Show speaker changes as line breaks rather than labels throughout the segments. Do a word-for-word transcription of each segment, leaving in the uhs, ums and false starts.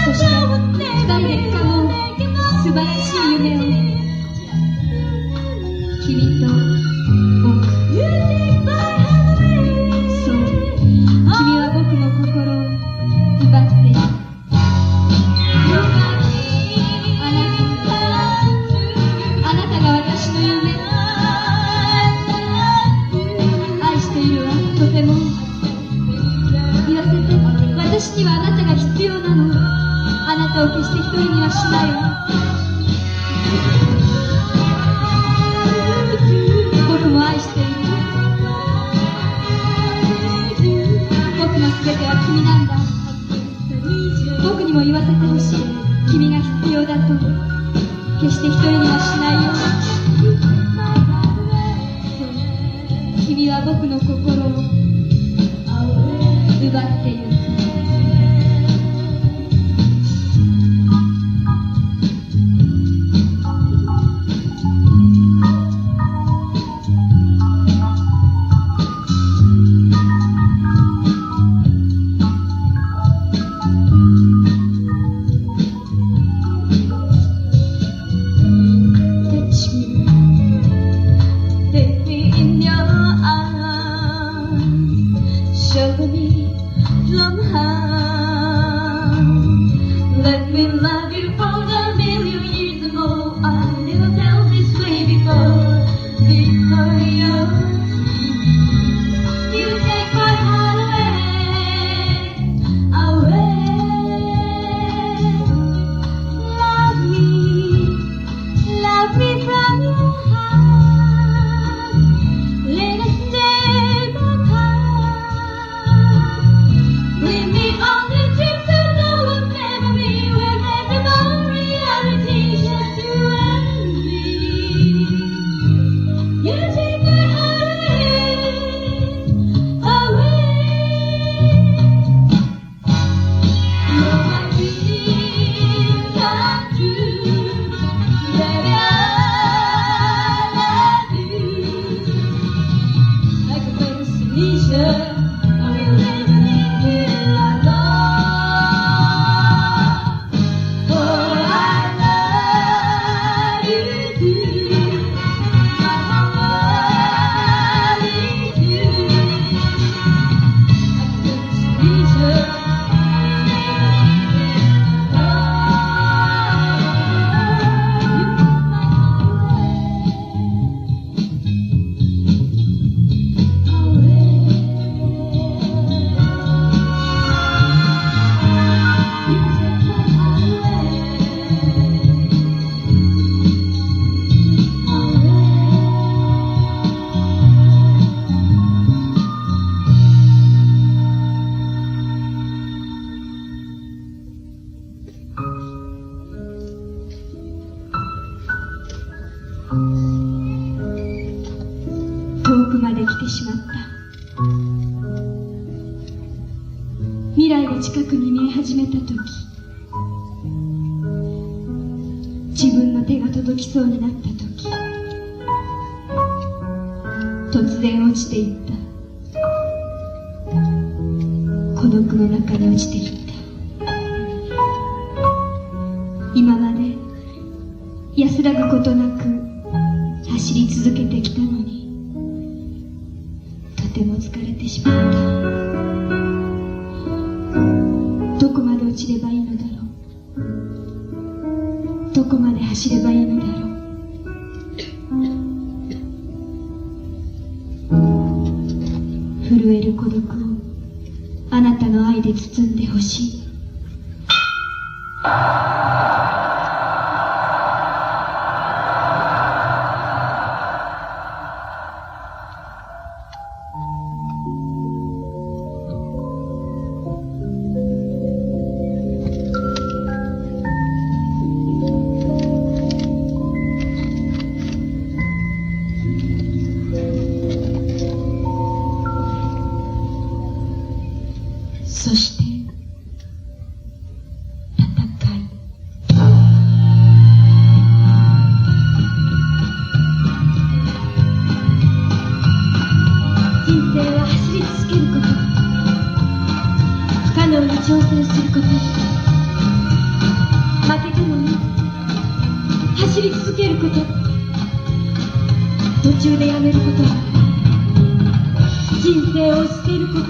そして二人で掴もう素晴らしい夢を。君と僕、そう、君は僕の心を奪っている。あなた、あなたが私の夢。愛しているわ、とても。言わせて、私にはあなたが必要なの。あなたを決して一人にはしないわ。僕も愛している。僕のすべては君なんだ。僕にも言わせてほしい。君が必要だと。決して一人にはしないよ。君は僕の心を奪っている。遠くまで来てしまった。未来が近くに見え始めた時、自分の手が届きそうになった時、突然落ちていった。孤独の中に落ちていった。今まで安らぐことなく走り続けてきたのに、とても疲れてしまった。どこまで落ちればいいのだろう。どこまで走ればいいのだろう。震える孤独をあなたの愛で包んでほしい。そして戦い。 けること、途中でやめること、人生を捨てること。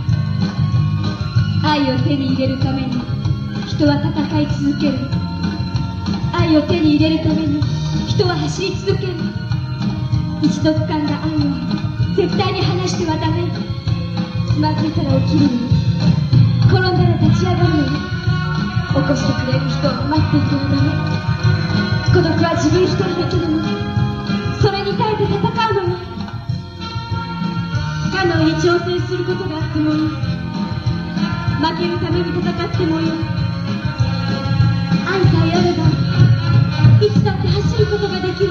愛を手に入れるために人は戦い続ける。愛を手に入れるために人は走り続ける。一度掴んだ愛を絶対に離してはダメ。つまずいたら起きるのに、転んだら立ち上がるのに、起こしてくれる人を待っていてはダメ。孤独は自分一人だけなの。それに耐えて戦うのよ。不可能に挑戦することがあってもいい。負けるために戦ってもいい。愛さえあればいつだって走ることができる。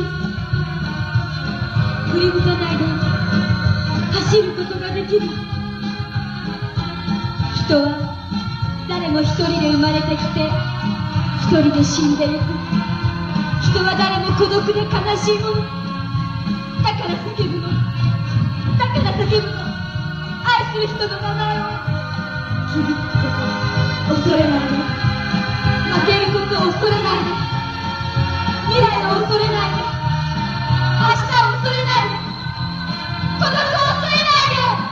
振り向かないで走ることができる。人は誰も一人で生まれてきて一人で死んでゆく。人は誰も孤独で悲しいもの。だから叫ぶの。だから叫ぶの。愛する人の名前を。傷つくこと恐れないで。負けることを恐れないで。未来を恐れないで。明日を恐れないで。孤独を恐れないで。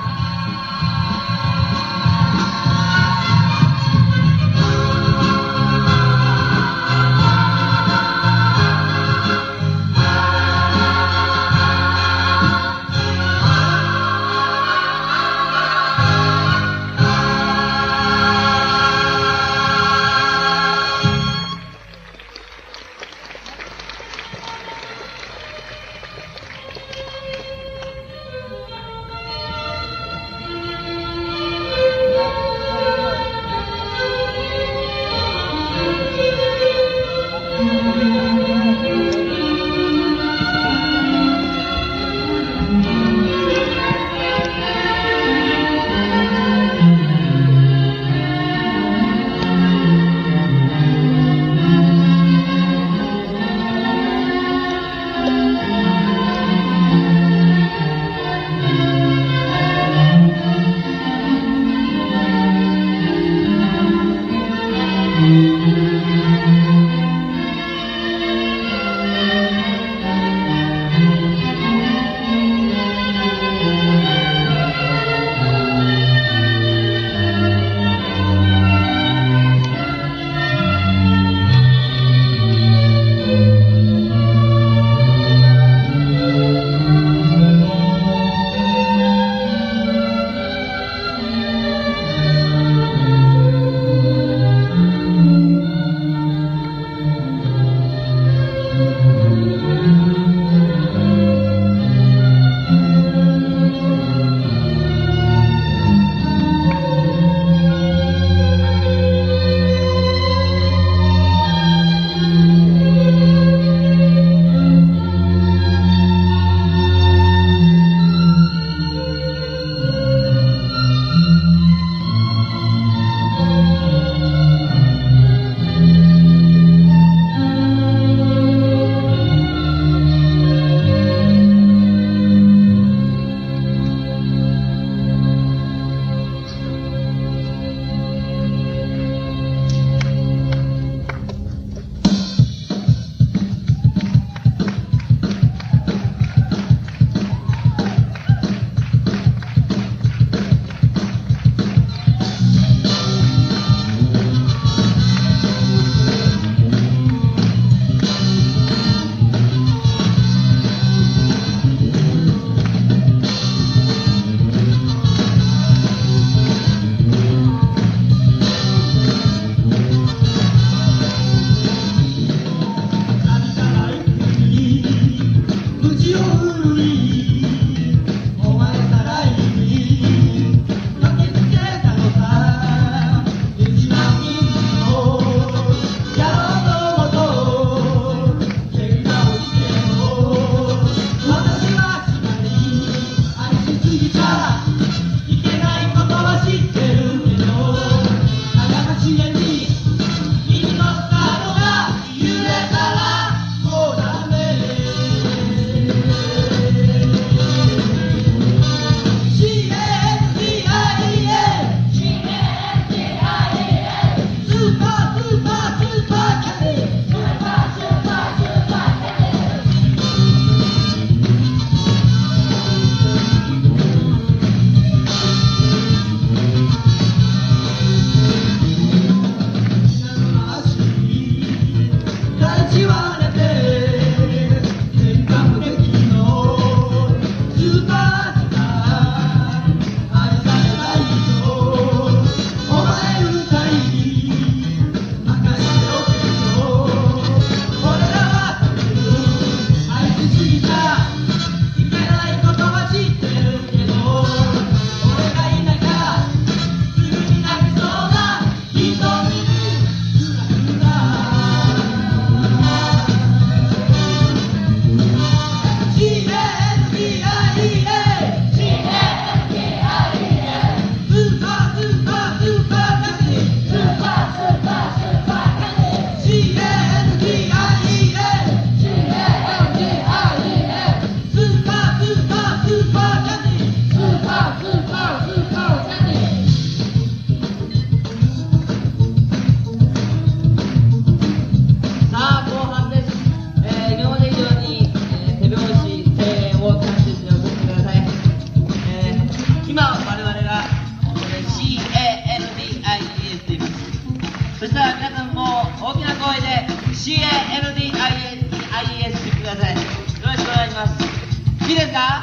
さんも大きな声で シーエーエヌディーアイエス してください。よろしくお願いします。いいですか？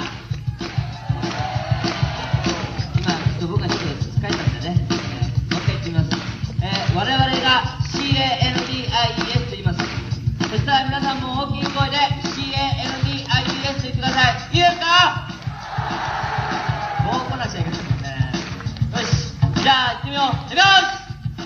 今ちょっと僕がちょっと疲れたんでね、えー、もう一回言ってみます。えー、我々が シーエーエヌディーアイエス と言います。そしたら皆さんも大きい声で シーエーエヌディーアイエス と言ってください。いいですか？もうこなしちゃいけないですね。よし、じゃあ行ってみよう。行きます。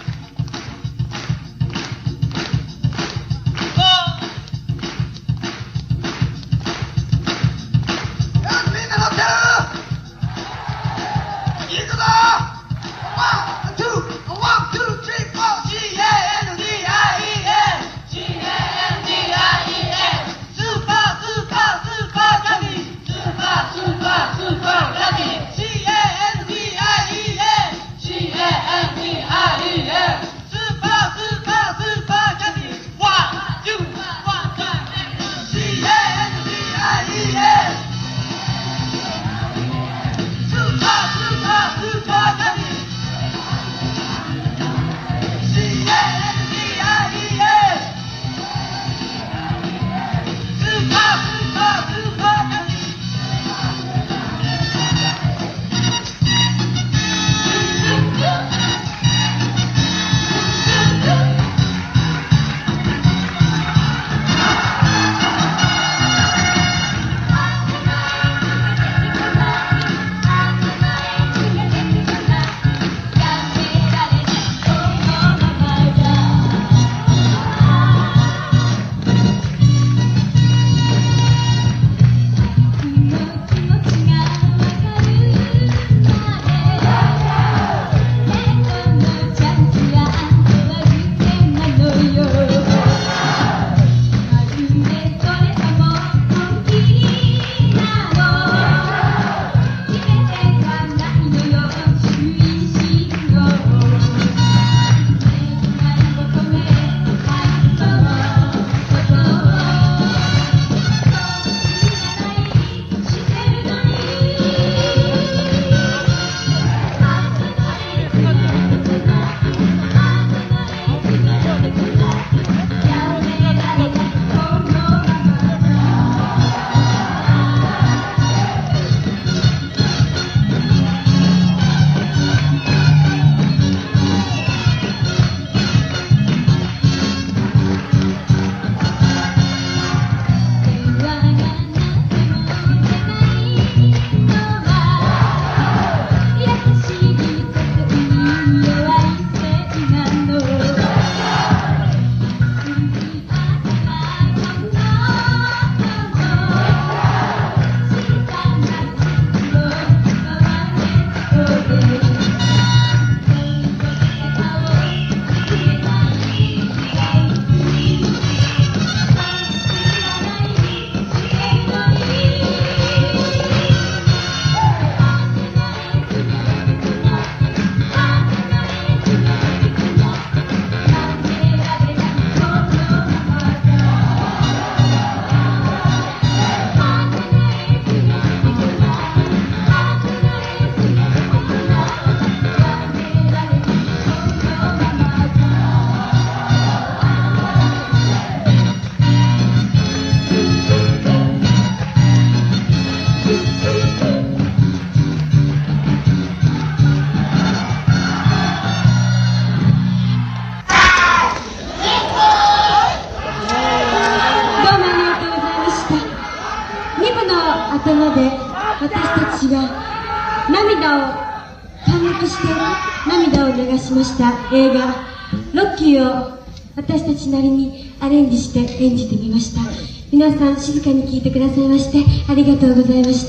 頭で私たちが涙を感激して涙を流しました映画ロッキーを私たちなりにアレンジして演じてみました。皆さん静かに聴いてくださいましてありがとうございました。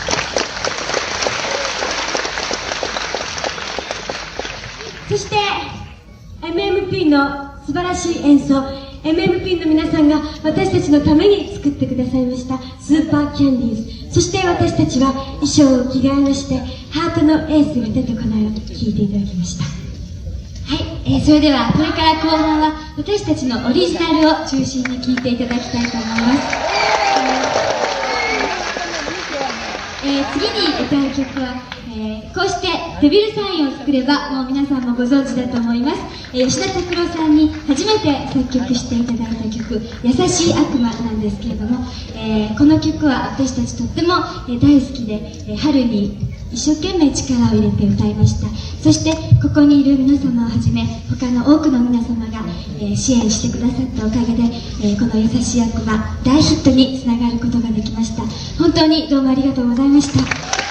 そして エムエムピー の素晴らしい演奏、 エムエムピー の皆さんが私たちのために作ってくださいましたスーパーキャンディーズ、そして私たちは衣装を着替えましてハートのエースが出てこないを聴いていただきました。はい、えー、それではこれから後半は私たちのオリジナルを中心に聴いていただきたいと思います。 えー、次に歌う曲は、えー、こうしてデビルサインを作ればもう皆さんもご存知だと思います、えー、吉田拓郎さんに初めて作曲していただいた曲「優しい悪魔」なんですけれども、えー、この曲は私たちとっても、えー、大好きで、えー、春に一生懸命力を入れて歌いました。そしてここにいる皆様をはじめ他の多くの皆様が、えー、支援してくださったおかげで、えー、この「優しい悪魔」大ヒットにつながることができました。本当にどうもありがとうございました。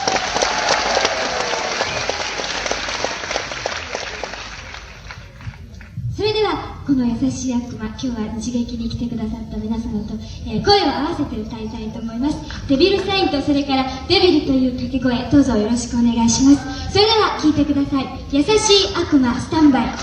それではこの「優しい悪魔」、今日は日劇に来てくださった皆様と、えー、声を合わせて歌いたいと思います。デビルサインとそれからデビルという掛け声、どうぞよろしくお願いします。それでは聴いてください。優しい悪魔スタンバイ。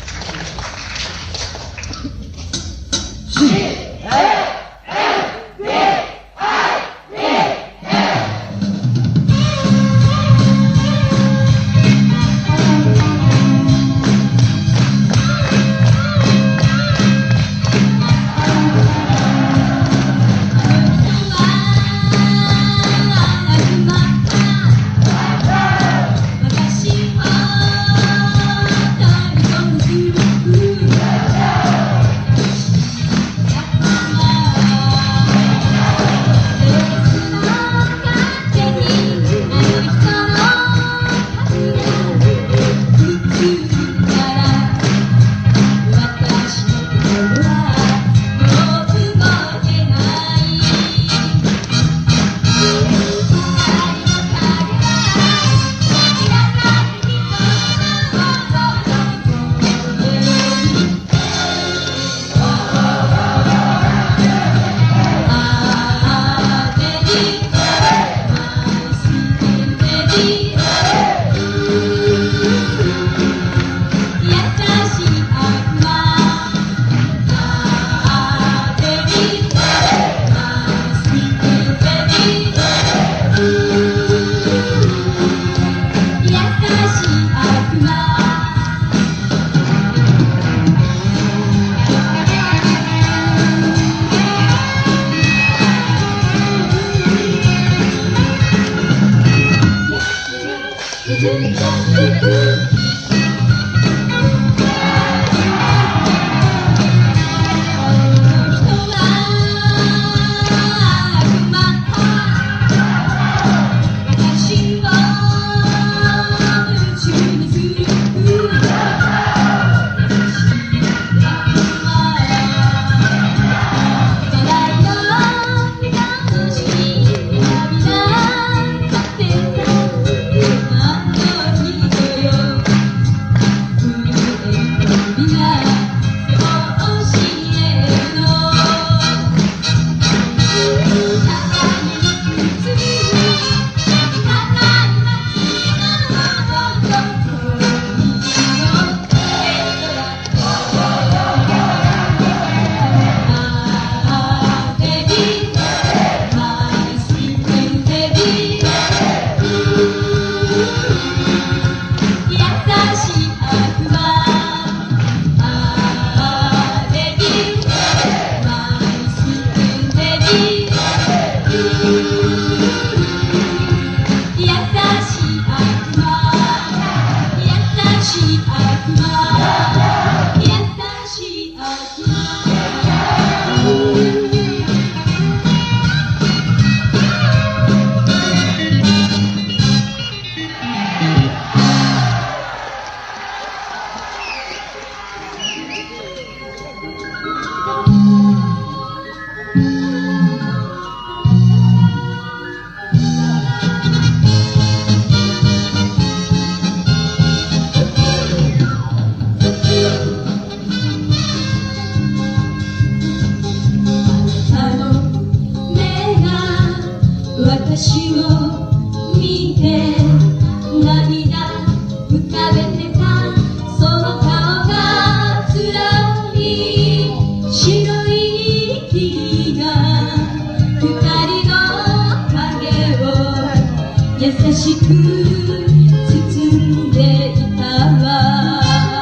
私を見て涙浮かべてたその顔が辛い白い霧が二人の影を優しく包んでいたわ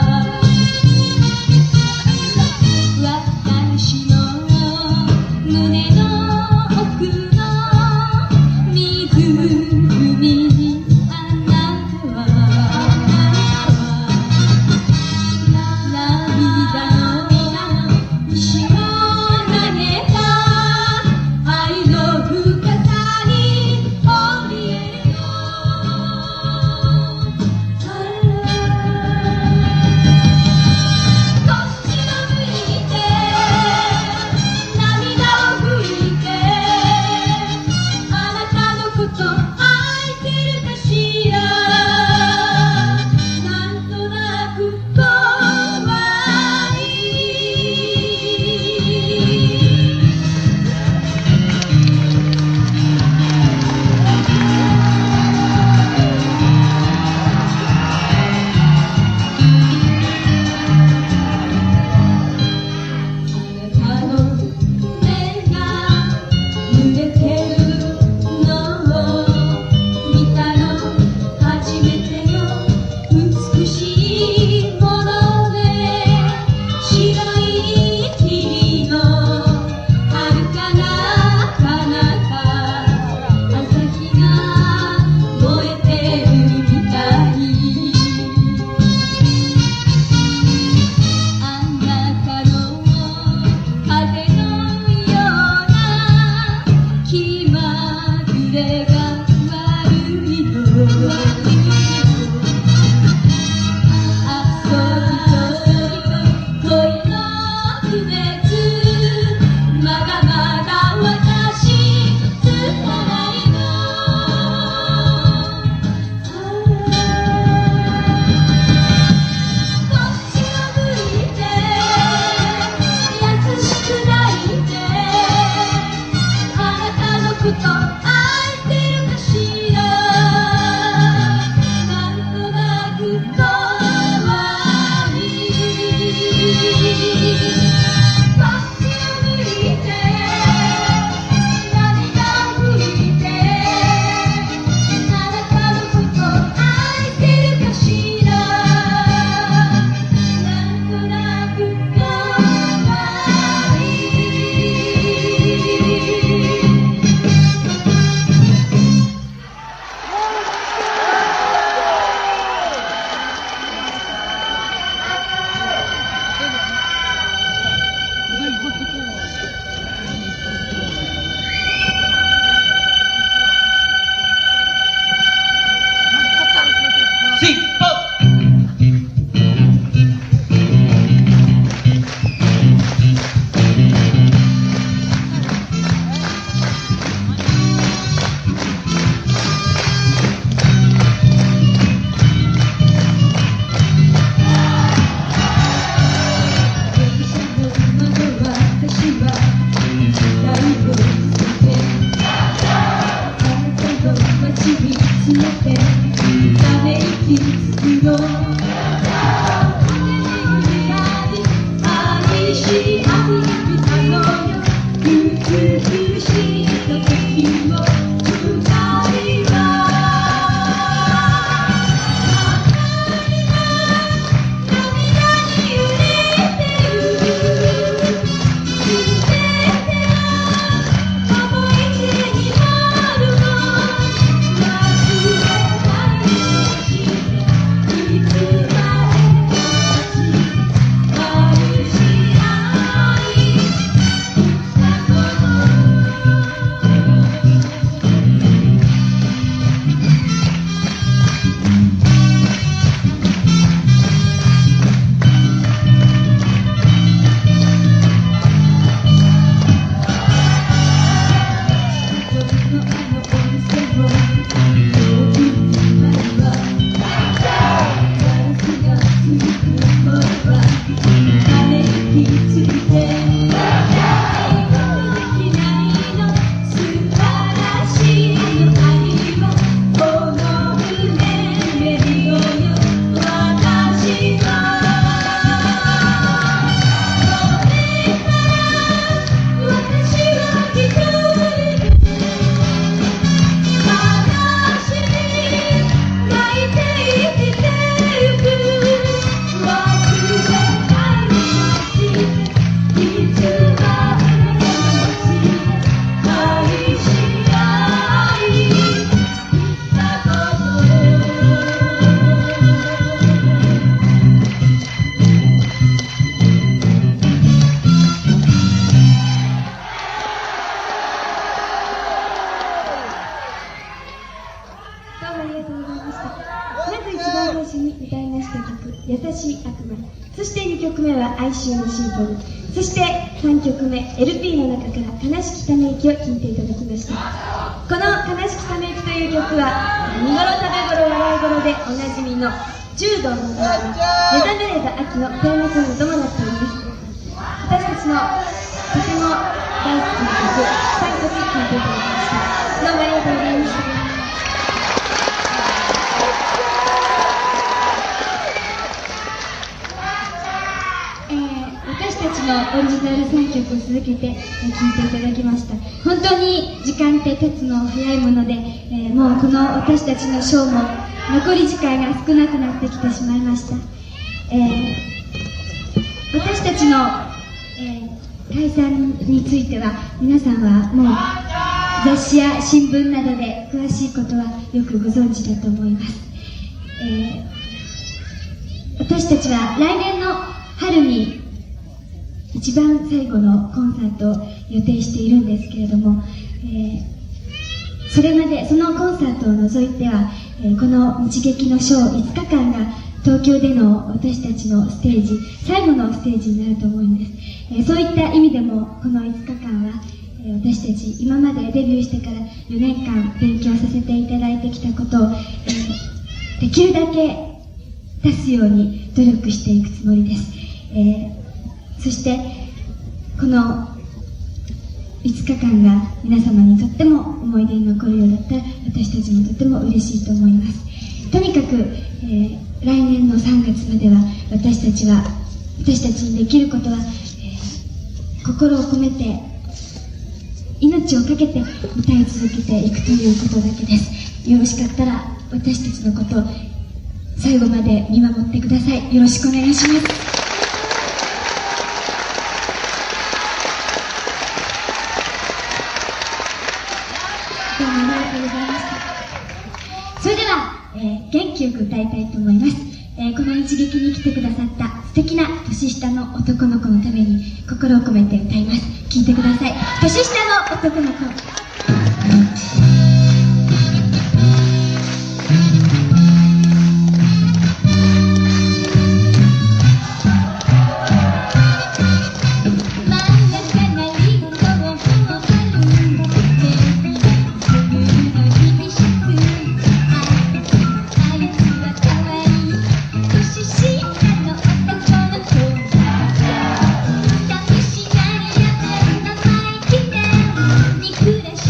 私の胸の奥の水
優しい悪魔、そしてにきょくめは哀愁のシンフォニー、そしてさんきょくめ エルピー の中から悲しきため息を聴いていただきました。この悲しきため息という曲は見頃食べ頃笑い頃でおなじみの柔道の歌が目覚めれば秋のテーマソングともなっております。私たちのとても大好きな曲さんきょく聴いていただきました。どうもありがとうございました。のオリジナルさんきょくを続けて聴いていただきました。本当に時間って経つの早いもので、えー、もうこの私たちのショーも残り時間が少なくなってきてしまいました。えー、私たちの、えー、解散については皆さんはもう雑誌や新聞などで詳しいことはよくご存知だと思います。えー、私たちは来年の春に一番最後のコンサートを予定しているんですけれども、えー、それまでそのコンサートを除いては、えー、この日劇のショーいつかかんが東京での私たちのステージ最後のステージになると思うんです。えー、そういった意味でもこのいつかかんは、えー、私たち今までデビューしてからよねんかん勉強させていただいてきたことを、えー、できるだけ出すように努力していくつもりです。えーそしてこのいつかかんが皆様にとっても思い出に残るようだったら私たちもとても嬉しいと思います。とにかく、えー、来年のさんがつまでは私たちは私たちにできることは、えー、心を込めて命を懸けて歌い続けていくということだけです。よろしかったら私たちのことを最後まで見守ってください。よろしくお願いします。それでは、えー、元気よく歌いたいと思います。えー、この日劇に来てくださった素敵な年下の男の子のために心を込めて歌います。聴いてください。年下の男の子。
暮らし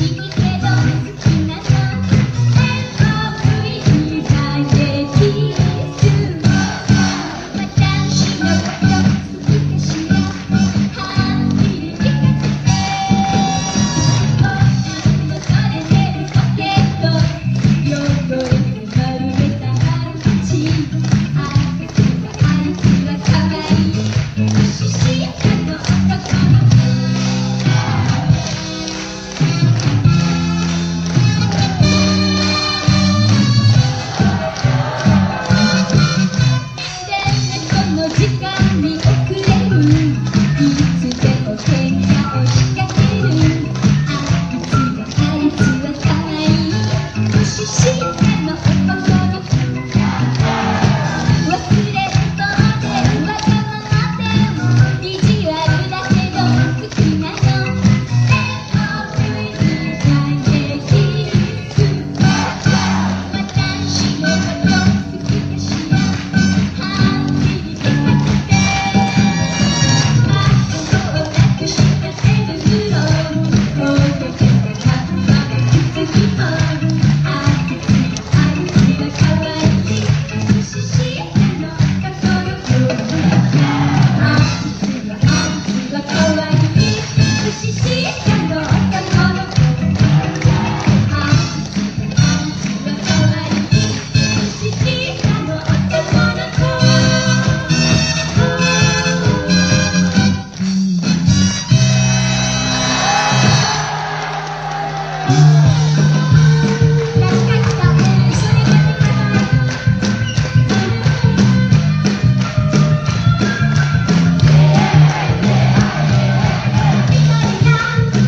「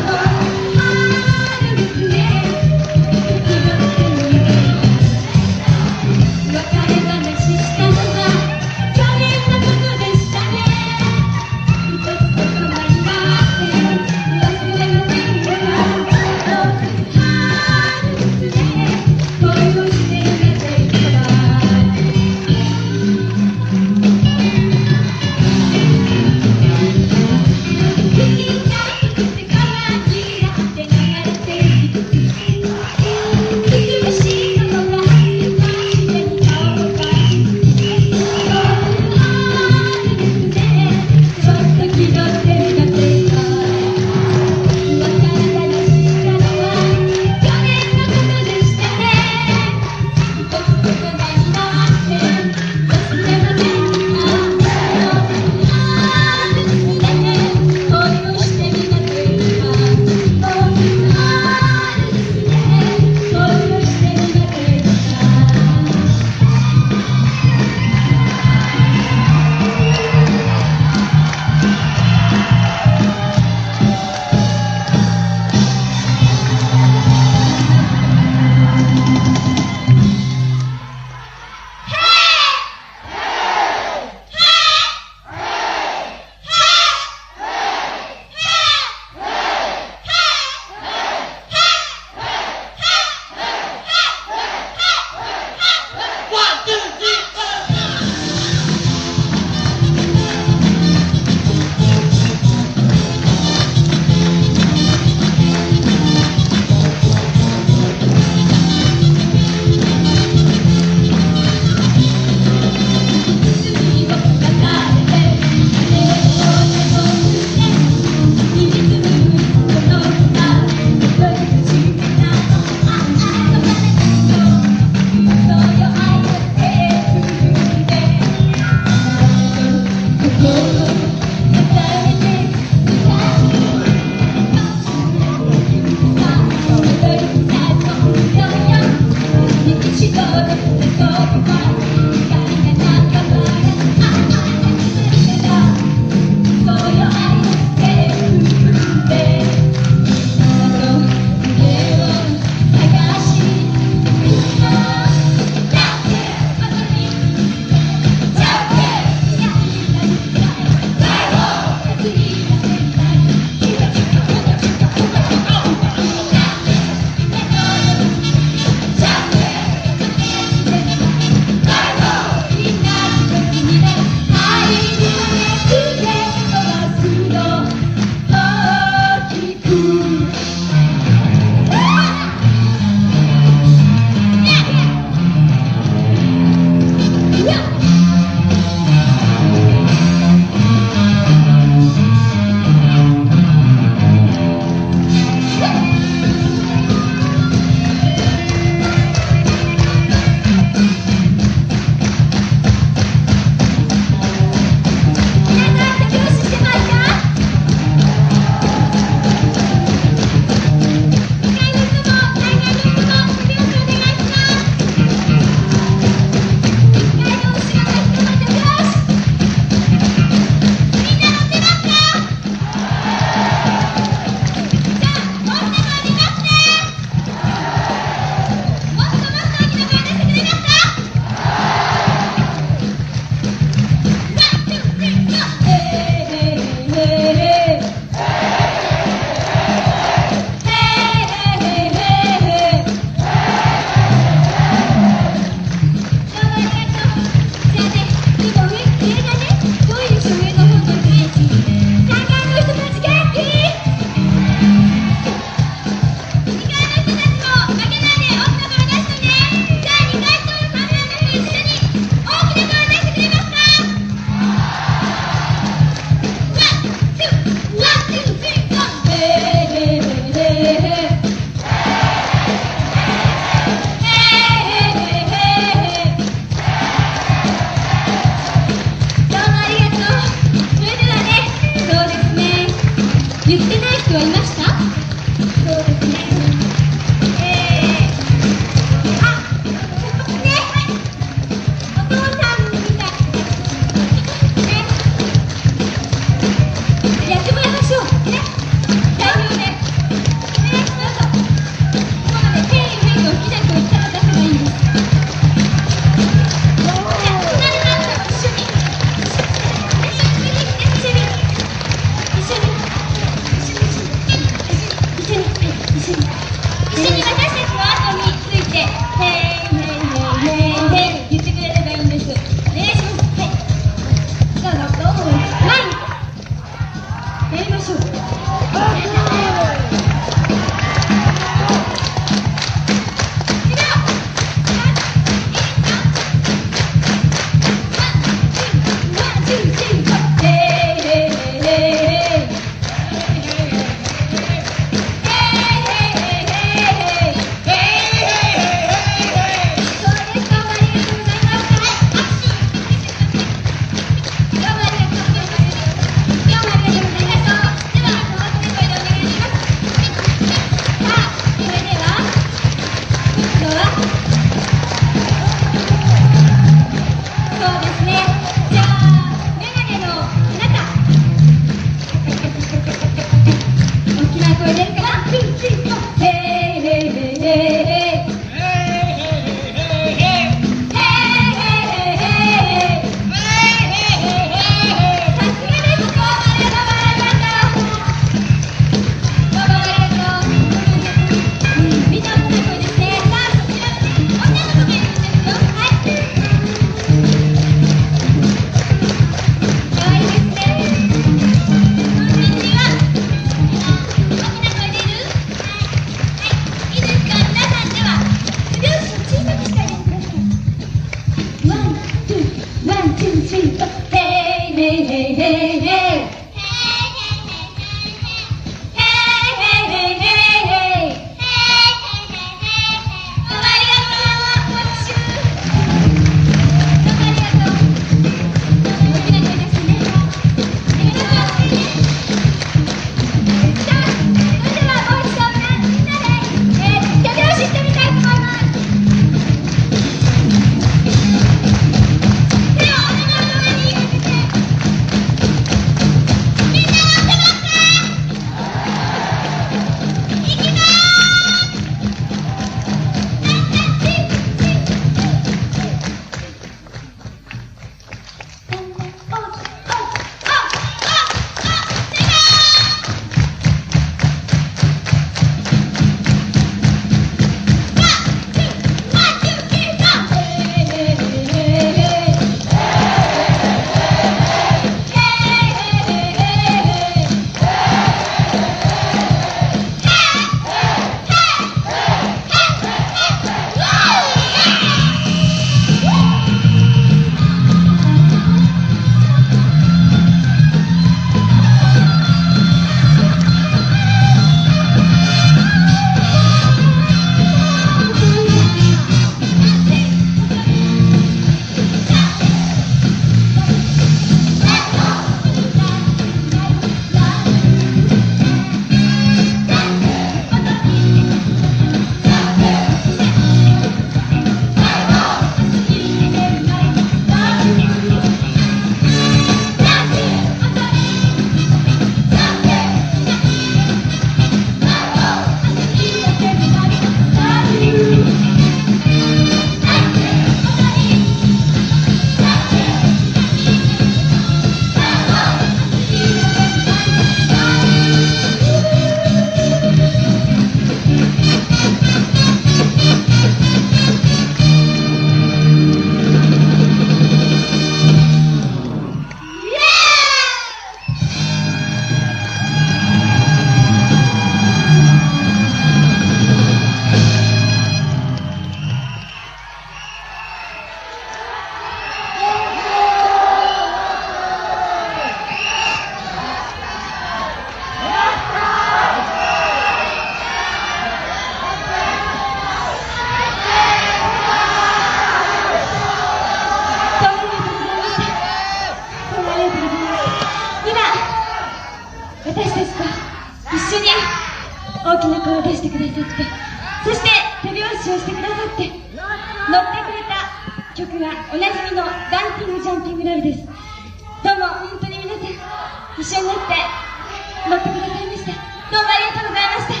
大きな声を出してくださって、そして手拍子をしてくださって、乗ってくれた曲がおなじみのダンピングジャンピングラブです。どうも本当に皆さん一緒になって乗ってくださいました。どうもありがとうございました。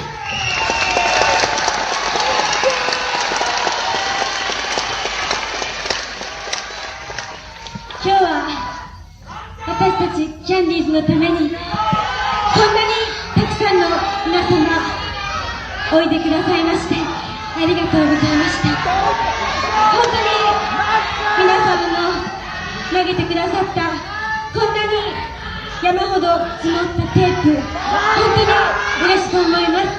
今日は私たちキャンディーズのためにこんなにたくさんの皆様おいでくださいましてありがとうございました。本当に皆様の投げてくださったこんなに山ほど積もったテープ、本当に嬉しく思います。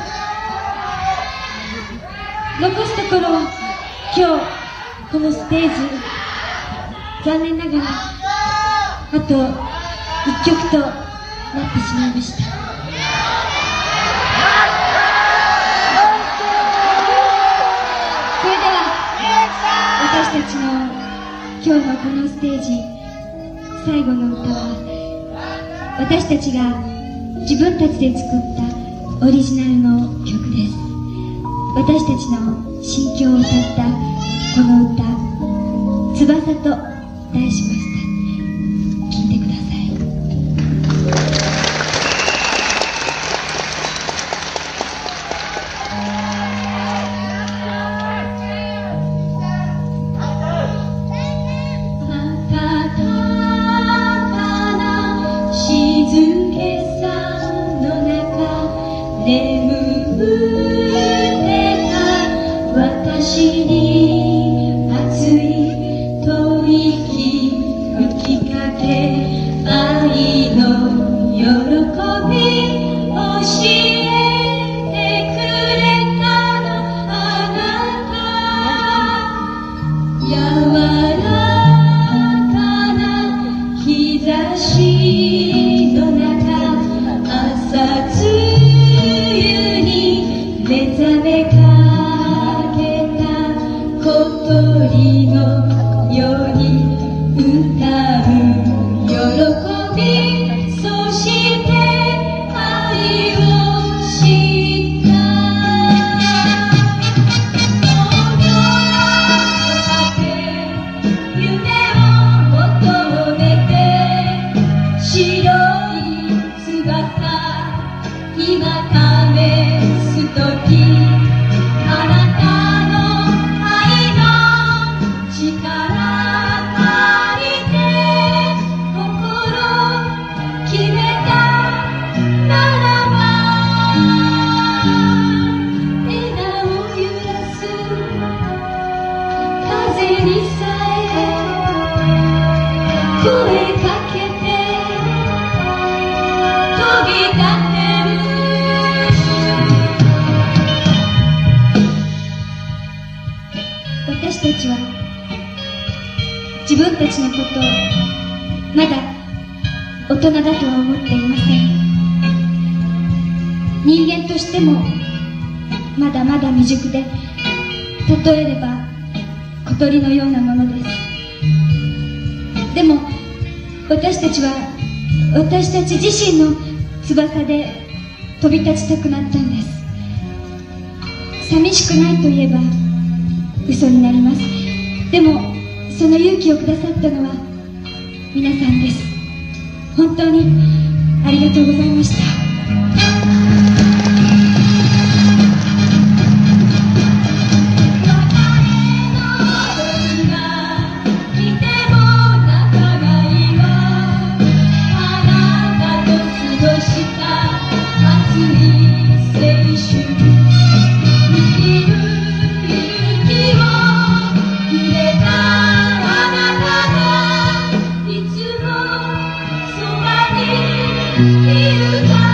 残すところ今日このステージ残念ながらあといっきょくとなってしまいました。それでは私たちの今日のこのステージ最後の歌は私たちが自分たちで作ったオリジナルの曲です。私たちの心境を歌ったこの歌、翼と題しました。聴いてください。私に熱い吐息とまだ大人だとは思っていません。人間としてもまだまだ未熟で、例えれば小鳥のようなものです。でも私たちは私たち自身の翼で飛び立ちたくなったんです。寂しくないといえば嘘になります。でもその勇気をくださったのは皆さんです。本当にありがとうございました。
いるか